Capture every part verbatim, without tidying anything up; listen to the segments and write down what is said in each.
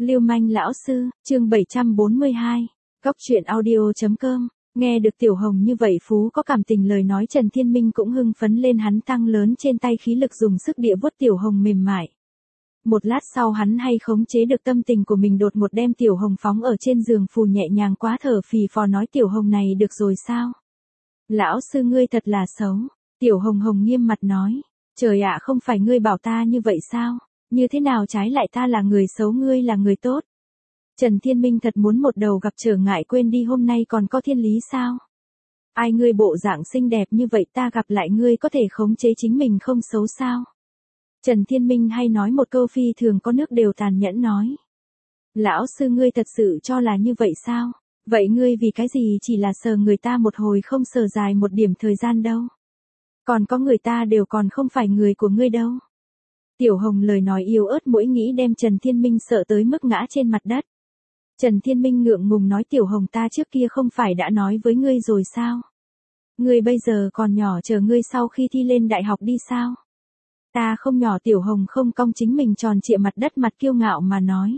Lưu manh lão sư, chương bảy trăm bốn mươi hai, Góc truyện audio chấm com. Nghe được Tiểu Hồng như vậy Phú có cảm tình lời nói, Trần Thiên Minh cũng hưng phấn lên, hắn tăng lớn trên tay khí lực dùng sức địa vuốt Tiểu Hồng mềm mại. Một lát sau hắn hay khống chế được tâm tình của mình, đột một đem Tiểu Hồng phóng ở trên giường phù nhẹ nhàng quá thở phì phò nói: Tiểu Hồng này được rồi sao? Lão sư ngươi thật là xấu. Tiểu Hồng Hồng nghiêm mặt nói: Trời ạ, không phải ngươi bảo ta như vậy sao? Như thế nào trái lại ta là người xấu, ngươi là người tốt? Trần Thiên Minh thật muốn một đầu gặp trở ngại, quên đi hôm nay còn có thiên lý sao? Ai, ngươi bộ dạng xinh đẹp như vậy, ta gặp lại ngươi có thể khống chế chính mình không xấu sao? Trần Thiên Minh hay nói một câu phi thường có nước đều tàn nhẫn nói: Lão sư ngươi thật sự cho là như vậy sao? Vậy ngươi vì cái gì chỉ là sờ người ta một hồi không sờ dài một điểm thời gian đâu? Còn có người ta đều còn không phải người của ngươi đâu. Tiểu Hồng lời nói yếu ớt mỗi nghĩ đem Trần Thiên Minh sợ tới mức ngã trên mặt đất. Trần Thiên Minh ngượng ngùng nói: Tiểu Hồng, ta trước kia không phải đã nói với ngươi rồi sao? Ngươi bây giờ còn nhỏ, chờ ngươi sau khi thi lên đại học đi sao? Ta không nhỏ. Tiểu Hồng không cong chính mình tròn trịa mặt đất, mặt kiêu ngạo mà nói: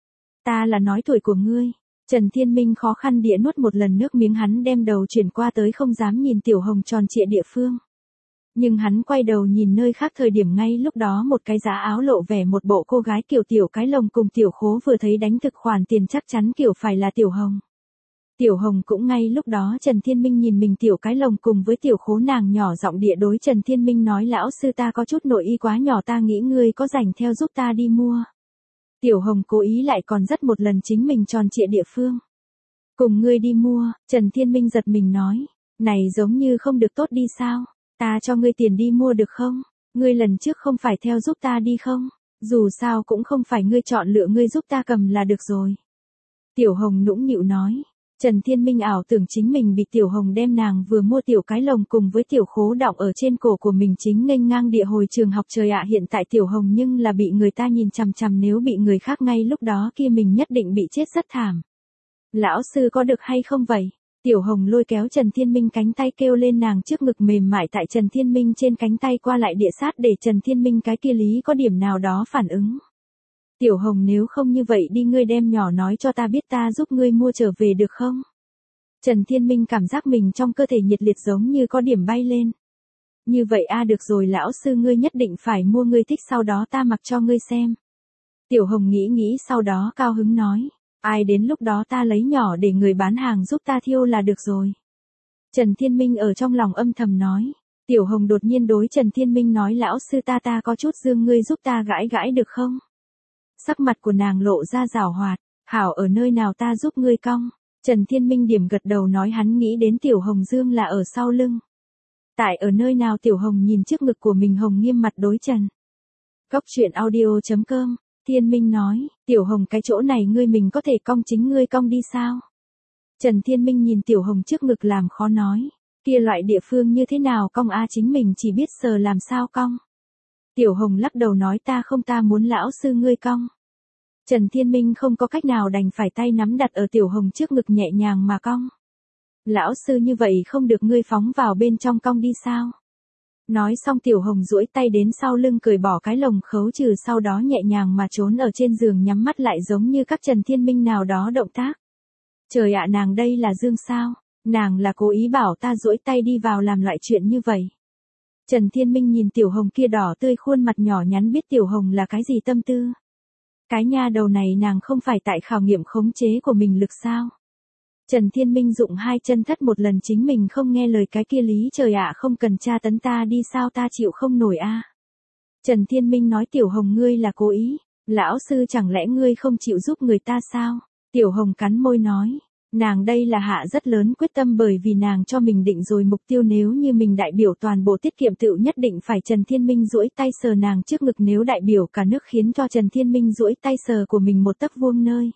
Ta là nói tuổi của ngươi. Trần Thiên Minh khó khăn địa nuốt một lần nước miếng, hắn đem đầu chuyển qua tới không dám nhìn Tiểu Hồng tròn trịa địa phương. Nhưng hắn quay đầu nhìn nơi khác thời điểm ngay lúc đó một cái giá áo lộ vẻ một bộ cô gái kiểu Tiểu Cái Lồng cùng Tiểu Khố vừa thấy đánh thực khoản tiền chắc chắn kiểu phải là Tiểu Hồng. Tiểu Hồng cũng ngay lúc đó Trần Thiên Minh nhìn mình Tiểu Cái Lồng cùng với Tiểu Khố, nàng nhỏ giọng địa đối Trần Thiên Minh nói: Lão sư, ta có chút nội y quá nhỏ, ta nghĩ ngươi có rảnh theo giúp ta đi mua. Tiểu Hồng cố ý lại còn rất một lần chính mình tròn trịa địa phương. Cùng ngươi đi mua? Trần Thiên Minh giật mình nói: Này giống như không được tốt đi sao? Ta cho ngươi tiền đi mua được không? Ngươi lần trước không phải theo giúp ta đi không? Dù sao cũng không phải ngươi chọn lựa, ngươi giúp ta cầm là được rồi. Tiểu Hồng nũng nịu nói. Trần Thiên Minh ảo tưởng chính mình bị Tiểu Hồng đem nàng vừa mua Tiểu Cái Lồng cùng với Tiểu Khố đọng ở trên cổ của mình, chính nghênh ngang địa hồi trường học. Trời ạ, hiện tại Tiểu Hồng nhưng là bị người ta nhìn chằm chằm, nếu bị người khác ngay lúc đó kia mình nhất định bị chết rất thảm. Lão sư có được hay không vậy? Tiểu Hồng lôi kéo Trần Thiên Minh cánh tay kêu lên, nàng trước ngực mềm mại tại Trần Thiên Minh trên cánh tay qua lại địa sát để Trần Thiên Minh cái kia lý có điểm nào đó phản ứng. Tiểu Hồng, nếu không như vậy đi, ngươi đem nhỏ nói cho ta biết, ta giúp ngươi mua trở về được không? Trần Thiên Minh cảm giác mình trong cơ thể nhiệt liệt giống như có điểm bay lên. Như vậy a, được rồi lão sư, ngươi nhất định phải mua, ngươi thích sau đó ta mặc cho ngươi xem. Tiểu Hồng nghĩ nghĩ sau đó cao hứng nói: Ai, đến lúc đó ta lấy nhỏ để người bán hàng giúp ta thiêu là được rồi. Trần Thiên Minh ở trong lòng âm thầm nói. Tiểu Hồng đột nhiên đối Trần Thiên Minh nói: Lão sư, ta ta có chút dương, ngươi giúp ta gãi gãi được không? Sắc mặt của nàng lộ ra giảo hoạt. Hảo, ở nơi nào ta giúp ngươi cong? Trần Thiên Minh điểm gật đầu nói, hắn nghĩ đến Tiểu Hồng dương là ở sau lưng. Tại ở nơi nào? Tiểu Hồng nhìn trước ngực của mình, Hồng nghiêm mặt đối Trần. Góc truyện audio chấm com. Thiên Minh nói: Tiểu Hồng, cái chỗ này ngươi mình có thể cong, chính ngươi cong đi sao? Trần Thiên Minh nhìn Tiểu Hồng trước ngực làm khó nói: Kia loại địa phương như thế nào cong a, chính mình chỉ biết sờ làm sao cong. Tiểu Hồng lắc đầu nói: Ta không, ta muốn lão sư ngươi cong. Trần Thiên Minh không có cách nào đành phải tay nắm đặt ở Tiểu Hồng trước ngực nhẹ nhàng mà cong. Lão sư, như vậy không được, ngươi phóng vào bên trong cong đi sao? Nói xong Tiểu Hồng duỗi tay đến sau lưng cởi bỏ cái lồng khấu trừ, sau đó nhẹ nhàng mà trốn ở trên giường, nhắm mắt lại giống như các Trần Thiên Minh nào đó động tác. Trời ạ, nàng đây là dương sao? Nàng là cố ý bảo ta duỗi tay đi vào làm loại chuyện như vậy. Trần Thiên Minh nhìn Tiểu Hồng kia đỏ tươi khuôn mặt nhỏ nhắn, biết Tiểu Hồng là cái gì tâm tư. Cái nha đầu này nàng không phải tại khảo nghiệm khống chế của mình lực sao? Trần Thiên Minh dụng hai chân thất một lần, chính mình không nghe lời cái kia lý. Trời ạ, không cần tra tấn ta đi sao, ta chịu không nổi a. Trần Thiên Minh nói: Tiểu Hồng, ngươi là cố ý. Lão sư, chẳng lẽ ngươi không chịu giúp người ta sao? Tiểu Hồng cắn môi nói. Nàng đây là hạ rất lớn quyết tâm, bởi vì nàng cho mình định rồi mục tiêu, nếu như mình đại biểu toàn bộ tiết kiệm tự nhất định phải Trần Thiên Minh duỗi tay sờ nàng trước ngực, nếu đại biểu cả nước khiến cho Trần Thiên Minh duỗi tay sờ của mình một tấc vuông nơi.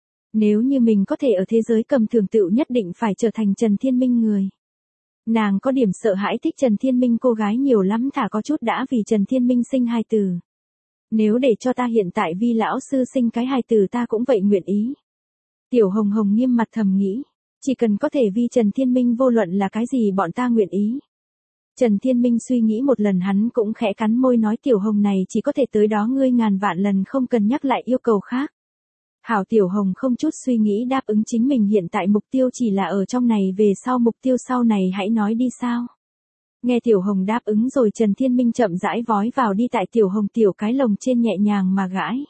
Nếu như mình có thể ở thế giới cầm thường tự nhất định phải trở thành Trần Thiên Minh người. Nàng có điểm sợ hãi thích Trần Thiên Minh cô gái nhiều lắm, thả có chút đã vì Trần Thiên Minh sinh hài tử. Nếu để cho ta hiện tại vì lão sư sinh cái hài tử, ta cũng vậy nguyện ý. Tiểu Hồng Hồng nghiêm mặt thầm nghĩ, chỉ cần có thể vì Trần Thiên Minh, vô luận là cái gì bọn ta nguyện ý. Trần Thiên Minh suy nghĩ một lần, hắn cũng khẽ cắn môi nói: Tiểu Hồng này chỉ có thể tới đó, ngươi ngàn vạn lần không cần nhắc lại yêu cầu khác. Hảo Tiểu Hồng không chút suy nghĩ đáp ứng chính mình hiện tại mục tiêu chỉ là ở trong này, về sau mục tiêu sau này hãy nói đi sao. Nghe Tiểu Hồng đáp ứng rồi, Trần Thiên Minh chậm rãi vói vào đi tại Tiểu Hồng tiểu cái lồng trên nhẹ nhàng mà gãi.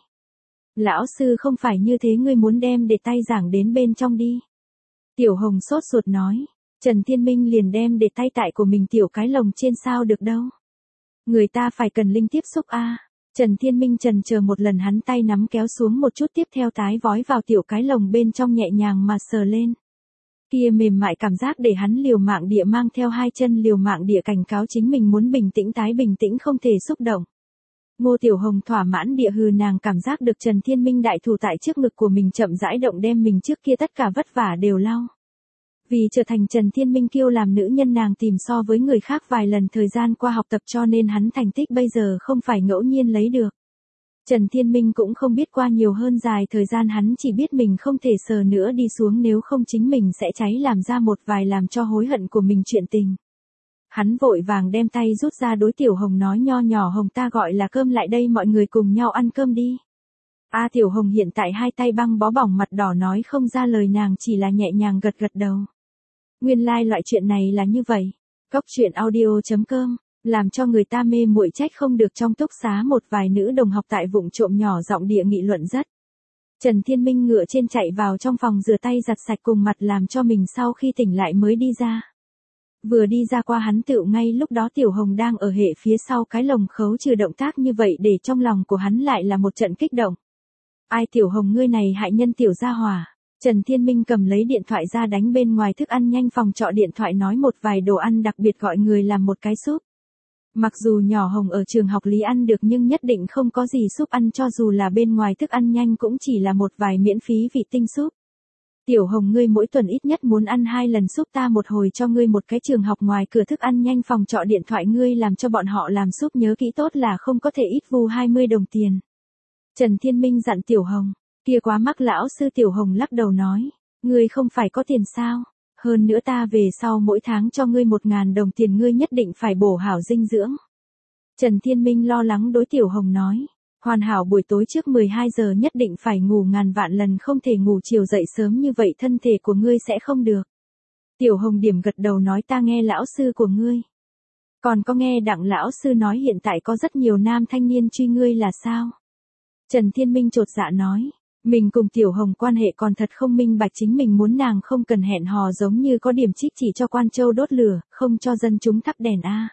Lão sư không phải như thế, ngươi muốn đem để tay giảng đến bên trong đi. Tiểu Hồng sốt ruột nói. Trần Thiên Minh liền đem để tay tại của mình tiểu cái lồng trên, sao được đâu. Người ta phải cần linh tiếp xúc a. À. Trần Thiên Minh trần chờ một lần, hắn tay nắm kéo xuống một chút, tiếp theo tái vói vào tiểu cái lồng bên trong nhẹ nhàng mà sờ lên. Kia mềm mại cảm giác để hắn liều mạng địa mang theo hai chân liều mạng địa cảnh cáo chính mình muốn bình tĩnh, tái bình tĩnh không thể xúc động. Ngô Tiểu Hồng thỏa mãn địa hừ, nàng cảm giác được Trần Thiên Minh đại thủ tại trước ngực của mình chậm rãi động, đem mình trước kia tất cả vất vả đều lau. Vì trở thành Trần Thiên Minh kiêu làm nữ nhân, nàng tìm so với người khác vài lần thời gian qua học tập, cho nên hắn thành tích bây giờ không phải ngẫu nhiên lấy được. Trần Thiên Minh cũng không biết qua nhiều hơn dài thời gian, hắn chỉ biết mình không thể sờ nữa đi xuống, nếu không chính mình sẽ cháy làm ra một vài làm cho hối hận của mình chuyện tình. Hắn vội vàng đem tay rút ra, đối Tiểu Hồng nói, nho nhỏ Hồng, ta gọi là cơm lại đây, mọi người cùng nhau ăn cơm đi. A à, Tiểu Hồng hiện tại hai tay băng bó bỏng, mặt đỏ nói không ra lời, nàng chỉ là nhẹ nhàng gật gật đầu. Nguyên lai like loại chuyện này là như vậy. Cóc truyện audio chấm com, làm cho người ta mê muội trách không được. Trong túc xá một vài nữ đồng học tại vụng trộm nhỏ giọng địa nghị luận rất. Trần Thiên Minh ngựa trên chạy vào trong phòng rửa tay giặt sạch cùng mặt làm cho mình, sau khi tỉnh lại mới đi ra. Vừa đi ra qua hắn tựu ngay lúc đó Tiểu Hồng đang ở hệ phía sau cái lồng khấu trừ, động tác như vậy để trong lòng của hắn lại là một trận kích động. Ai Tiểu Hồng, ngươi này hại nhân tiểu gia hỏa. Trần Thiên Minh cầm lấy điện thoại ra đánh bên ngoài thức ăn nhanh phòng trọ điện thoại, nói một vài đồ ăn đặc biệt gọi người làm một cái súp. Mặc dù nhỏ Hồng ở trường học lý ăn được, nhưng nhất định không có gì súp ăn, cho dù là bên ngoài thức ăn nhanh cũng chỉ là một vài miễn phí vị tinh súp. Tiểu Hồng, ngươi mỗi tuần ít nhất muốn ăn hai lần súp, ta một hồi cho ngươi một cái trường học ngoài cửa thức ăn nhanh phòng trọ điện thoại, ngươi làm cho bọn họ làm súp, nhớ kỹ tốt là không có thể ít vu hai mươi đồng tiền. Trần Thiên Minh dặn Tiểu Hồng. Kia quá mắc lão sư. Tiểu Hồng lắc đầu nói. Ngươi không phải có tiền sao? Hơn nữa ta về sau mỗi tháng cho ngươi một ngàn đồng tiền, ngươi nhất định phải bổ hảo dinh dưỡng. Trần Thiên Minh lo lắng đối Tiểu Hồng nói. Hoàn hảo buổi tối trước mười hai giờ nhất định phải ngủ, ngàn vạn lần không thể ngủ chiều dậy sớm, như vậy thân thể của ngươi sẽ không được. Tiểu Hồng điểm gật đầu nói, ta nghe lão sư của ngươi. Còn có nghe Đặng lão sư nói hiện tại có rất nhiều nam thanh niên truy ngươi là sao? Trần Thiên Minh chột dạ nói. Mình cùng Tiểu Hồng quan hệ còn thật không minh bạch, chính mình muốn nàng không cần hẹn hò, giống như có điểm trích chỉ cho quan châu đốt lửa, không cho dân chúng thắp đèn a. À.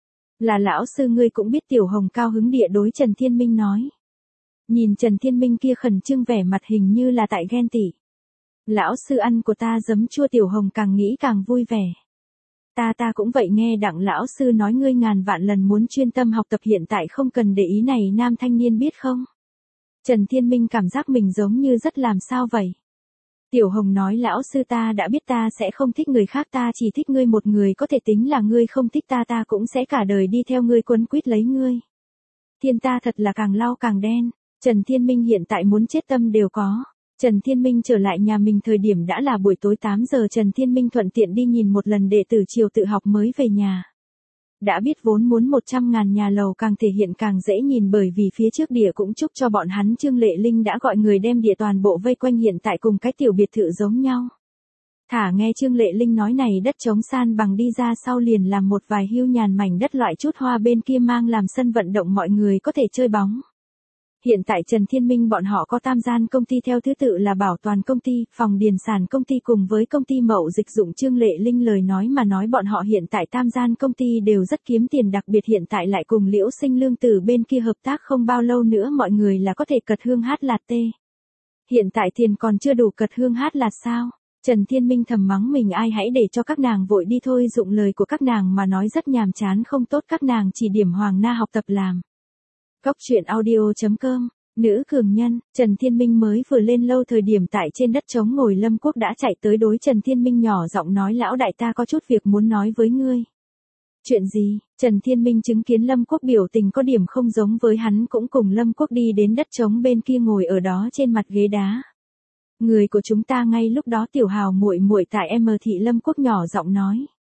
Là lão sư ngươi cũng biết. Tiểu Hồng cao hứng địa đối Trần Thiên Minh nói. Nhìn Trần Thiên Minh kia khẩn trương vẻ mặt, hình như là tại ghen tị. Lão sư ăn của ta giấm chua. Tiểu Hồng càng nghĩ càng vui vẻ. Ta ta cũng vậy, nghe Đặng lão sư nói ngươi ngàn vạn lần muốn chuyên tâm học tập, hiện tại không cần để ý này nam thanh niên biết không? Trần Thiên Minh cảm giác mình giống như rất làm sao vậy. Tiểu Hồng nói, lão sư ta đã biết, ta sẽ không thích người khác, ta chỉ thích ngươi một người, có thể tính là ngươi không thích ta, ta cũng sẽ cả đời đi theo ngươi, quấn quýt lấy ngươi. Thiên ta thật là càng lau càng đen. Trần Thiên Minh hiện tại muốn chết tâm đều có. Trần Thiên Minh trở lại nhà mình thời điểm đã là buổi tối tám giờ, Trần Thiên Minh thuận tiện đi nhìn một lần đệ tử chiều tự học mới về nhà. Đã biết vốn muốn một trăm ngàn nhà lầu càng thể hiện càng dễ nhìn, bởi vì phía trước địa cũng chúc cho bọn hắn, Trương Lệ Linh đã gọi người đem địa toàn bộ vây quanh, hiện tại cùng cái tiểu biệt thự giống nhau. Thả nghe Trương Lệ Linh nói này đất trống san bằng đi ra sau liền làm một vài hưu nhàn mảnh đất loại chút hoa bên kia mang làm sân vận động, mọi người có thể chơi bóng. Hiện tại Trần Thiên Minh bọn họ có tam gian công ty, theo thứ tự là Bảo Toàn công ty, Phòng Điền Sản công ty cùng với công ty Mậu Dịch dụng. Trương Lệ Linh lời nói mà nói, bọn họ hiện tại tam gian công ty đều rất kiếm tiền, đặc biệt hiện tại lại cùng Liễu Sinh Lương Tử bên kia hợp tác, không bao lâu nữa mọi người là có thể cật hương hát lạt tê. Hiện tại tiền còn chưa đủ cật hương hát lạt sao? Trần Thiên Minh thầm mắng mình, ai hãy để cho các nàng vội đi thôi, dụng lời của các nàng mà nói rất nhàm chán không tốt, các nàng chỉ điểm Hoàng Na học tập làm. Cóc truyện audio chấm com, nữ cường nhân. Trần Thiên Minh mới vừa lên lâu thời điểm tại trên đất trống ngồi, Lâm Quốc đã chạy tới đối Trần Thiên Minh nhỏ giọng nói, lão đại ta có chút việc muốn nói với ngươi. Chuyện gì? Trần Thiên Minh chứng kiến Lâm Quốc biểu tình có điểm không giống với hắn, cũng cùng Lâm Quốc đi đến đất trống bên kia ngồi ở đó trên mặt ghế đá. Người của chúng ta ngay lúc đó Tiểu Hào muội muội tại M thị. Lâm Quốc nhỏ giọng nói.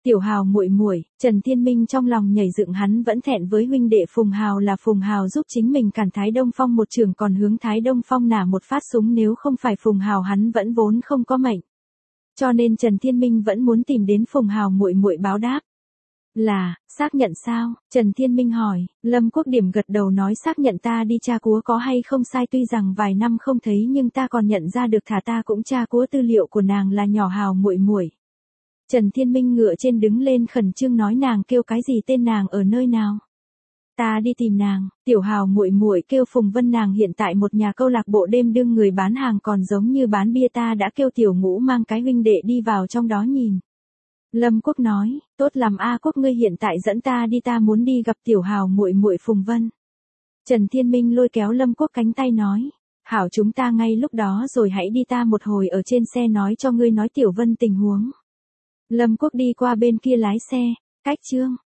Tiểu Hào muội muội, Trần Thiên Minh trong lòng nhảy dựng, hắn vẫn thẹn với huynh đệ Phùng Hào là Phùng Hào giúp chính mình cản Thái Đông Phong một trường, còn hướng Thái Đông Phong nả một phát súng, nếu không phải Phùng Hào hắn vẫn vốn không có mệnh. Cho nên Trần Thiên Minh vẫn muốn tìm đến Phùng Hào muội muội báo đáp. Là, xác nhận sao? Trần Thiên Minh hỏi. Lâm Quốc Điểm gật đầu nói xác nhận, ta đi tra cúa có hay không sai, tuy rằng vài năm không thấy nhưng ta còn nhận ra được, thả ta cũng tra cúa tư liệu của nàng là nhỏ Hào muội muội. Trần Thiên Minh ngựa trên đứng lên khẩn trương nói, nàng kêu cái gì, tên nàng ở nơi nào? Ta đi tìm nàng. Tiểu Hào muội muội kêu Phùng Vân, nàng hiện tại một nhà câu lạc bộ đêm đương người bán hàng, còn giống như bán bia, ta đã kêu Tiểu Ngũ mang cái huynh đệ đi vào trong đó nhìn. Lâm Quốc nói, tốt lắm A Quốc, ngươi hiện tại dẫn ta đi, ta muốn đi gặp Tiểu Hào muội muội Phùng Vân. Trần Thiên Minh lôi kéo Lâm Quốc cánh tay nói, hảo, chúng ta ngay lúc đó rồi, hãy đi, ta một hồi ở trên xe nói cho ngươi nói Tiểu Vân tình huống. Lâm Quốc đi qua bên kia lái xe, cách chương